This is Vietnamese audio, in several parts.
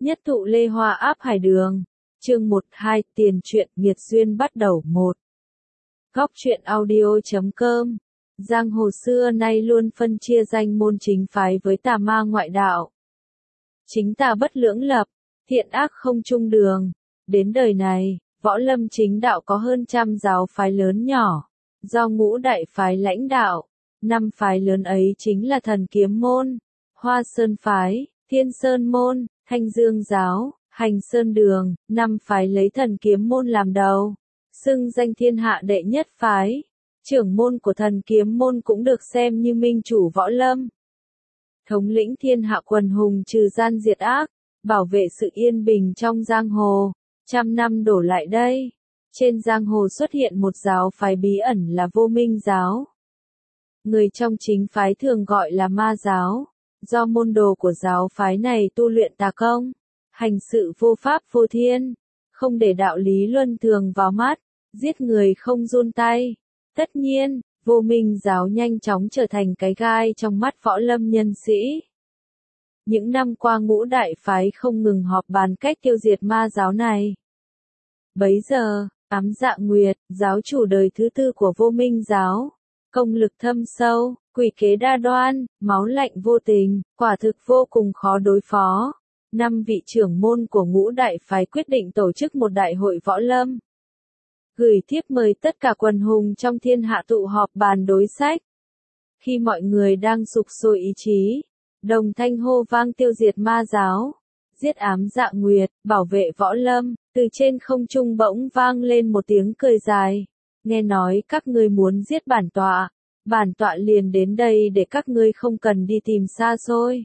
Nhất thụ Lê Hoa áp hải đường. Chương 1-2 Tiền truyện nghiệt duyên bắt đầu 1. Góc truyện audio.com. Giang hồ xưa nay luôn phân chia danh môn chính phái với tà ma ngoại đạo. Chính tà bất lưỡng lập, thiện ác không chung đường. Đến đời này, võ lâm chính đạo có hơn trăm giáo phái lớn nhỏ, do ngũ đại phái lãnh đạo. 5 phái lớn ấy chính là Thần Kiếm Môn, Hoa Sơn Phái, Thiên Sơn Môn, Thanh Dương Giáo, Hành Sơn Đường. 5 phái lấy Thần Kiếm Môn làm đầu, xưng danh thiên hạ đệ nhất phái. Trưởng môn của Thần Kiếm Môn cũng được xem như minh chủ võ lâm, thống lĩnh thiên hạ quần hùng trừ gian diệt ác, bảo vệ sự yên bình trong giang hồ. Trăm năm đổ lại đây, trên giang hồ xuất hiện một giáo phái bí ẩn là Vô Minh Giáo. Người trong chính phái thường gọi là ma giáo, do môn đồ của giáo phái này tu luyện tà công, hành sự vô pháp vô thiên, không để đạo lý luân thường vào mắt, giết người không run tay. Tất nhiên, Vô Minh Giáo nhanh chóng trở thành cái gai trong mắt võ lâm nhân sĩ. Những năm qua ngũ đại phái không ngừng họp bàn cách tiêu diệt ma giáo này. Bấy giờ, Ám Dạ Nguyệt, giáo chủ đời thứ 4 của Vô Minh Giáo, công lực thâm sâu, quỷ kế đa đoan, máu lạnh vô tình, quả thực vô cùng khó đối phó. 5 vị trưởng môn của ngũ đại phái quyết định tổ chức một đại hội võ lâm, gửi thiếp mời tất cả quần hùng trong thiên hạ tụ họp bàn đối sách. Khi mọi người đang sục sôi ý chí, đồng thanh hô vang tiêu diệt ma giáo, giết Ám Dạ Nguyệt, bảo vệ võ lâm, từ trên không trung bỗng vang lên một tiếng cười dài. Nghe nói các ngươi muốn giết bản tọa liền đến đây để các ngươi không cần đi tìm xa xôi.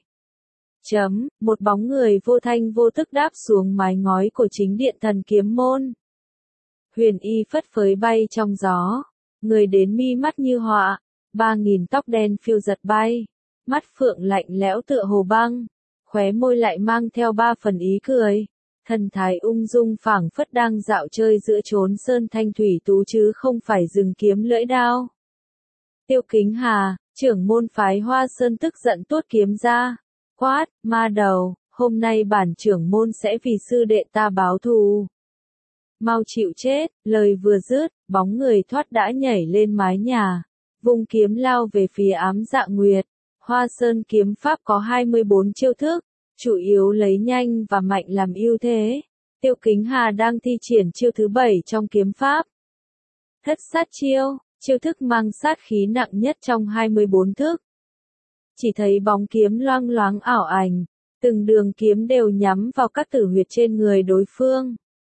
Một bóng người vô thanh vô tức đáp xuống mái ngói của chính điện Thần Kiếm Môn. Huyền y phất phới bay trong gió, người đến mi mắt như họa, 3000 tóc đen phiêu giật bay, mắt phượng lạnh lẽo tựa hồ băng, khóe môi lại mang theo 3 phần ý cười, thần thái ung dung phảng phất đang dạo chơi giữa chốn sơn thanh thủy tú chứ không phải rừng kiếm lưỡi đao. Tiêu Kính Hà, trưởng môn phái Hoa Sơn tức giận tuốt kiếm ra, quát: ma đầu, hôm nay bản trưởng môn sẽ vì sư đệ ta báo thù. Mau chịu chết. Lời vừa dứt, bóng người thoát đã nhảy lên mái nhà, vung kiếm lao về phía Ám Dạ Nguyệt. Hoa Sơn kiếm pháp có 24 chiêu thức, chủ yếu lấy nhanh và mạnh làm ưu thế. Tiêu Kính Hà đang thi triển chiêu thứ 7 trong kiếm pháp, Thất Sát Chiêu, chiêu thức mang sát khí nặng nhất trong 24 thức. Chỉ thấy bóng kiếm loang loáng ảo ảnh, từng đường kiếm đều nhắm vào các tử huyệt trên người đối phương.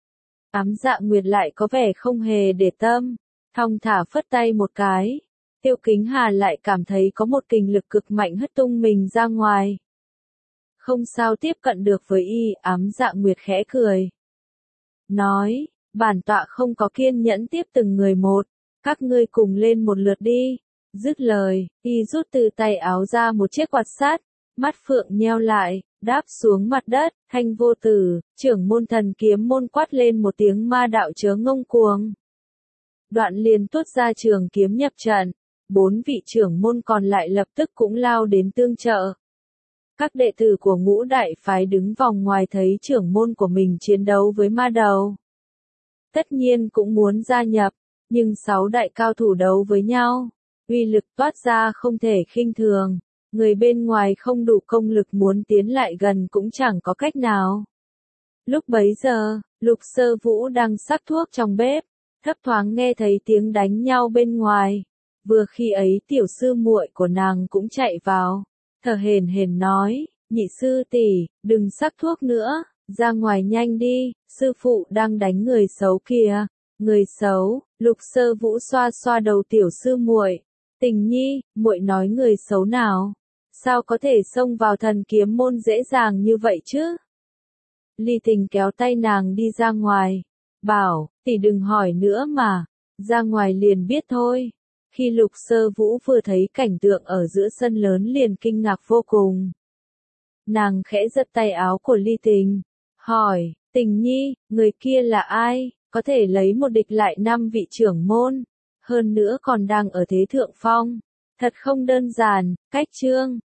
Ám Dạ Nguyệt lại có vẻ không hề để tâm, thong thả phất tay một cái. Tiêu Kính Hà lại cảm thấy có một kình lực cực mạnh hất tung mình ra ngoài. Không sao tiếp cận được với y. Ám Dạ Nguyệt khẽ cười, nói: bản tọa không có kiên nhẫn tiếp từng người một, các ngươi cùng lên một lượt đi. Dứt lời, y rút từ tay áo ra một chiếc quạt sắt, mắt phượng nheo lại, đáp xuống mặt đất. Thanh Vô Tử, trưởng môn Thần Kiếm Môn quát lên một tiếng: ma đạo chớ ngông cuồng. Đoạn liền tuốt ra trường kiếm nhập trận. 4 vị trưởng môn còn lại lập tức cũng lao đến tương trợ. Các đệ tử của ngũ đại phái đứng vòng ngoài thấy trưởng môn của mình chiến đấu với ma đầu, tất nhiên cũng muốn gia nhập, nhưng 6 đại cao thủ đấu với nhau, uy lực toát ra không thể khinh thường. Người bên ngoài không đủ công lực muốn tiến lại gần cũng chẳng có cách nào. Lúc bấy giờ, Lục Sơ Vũ đang sắc thuốc trong bếp, thấp thoáng nghe thấy tiếng đánh nhau bên ngoài. Vừa khi ấy tiểu sư muội của nàng cũng chạy vào, thở hổn hển nói: nhị sư tỷ, đừng sắc thuốc nữa, ra ngoài nhanh đi, sư phụ đang đánh người xấu kìa. Người xấu? Lục Sơ Vũ xoa xoa đầu tiểu sư muội. Tình nhi, muội nói người xấu nào? Sao có thể xông vào Thần Kiếm Môn dễ dàng như vậy chứ? Ly Tình kéo tay nàng đi ra ngoài, bảo: tỷ đừng hỏi nữa mà, ra ngoài liền biết thôi. Khi Lục Sơ Vũ vừa thấy cảnh tượng ở giữa sân lớn liền kinh ngạc vô cùng. Nàng khẽ giật tay áo của Ly Tình, hỏi: Tình nhi, người kia là ai, có thể lấy một địch lại 5 vị trưởng môn, hơn nữa còn đang ở thế thượng phong, thật không đơn giản. Cách chương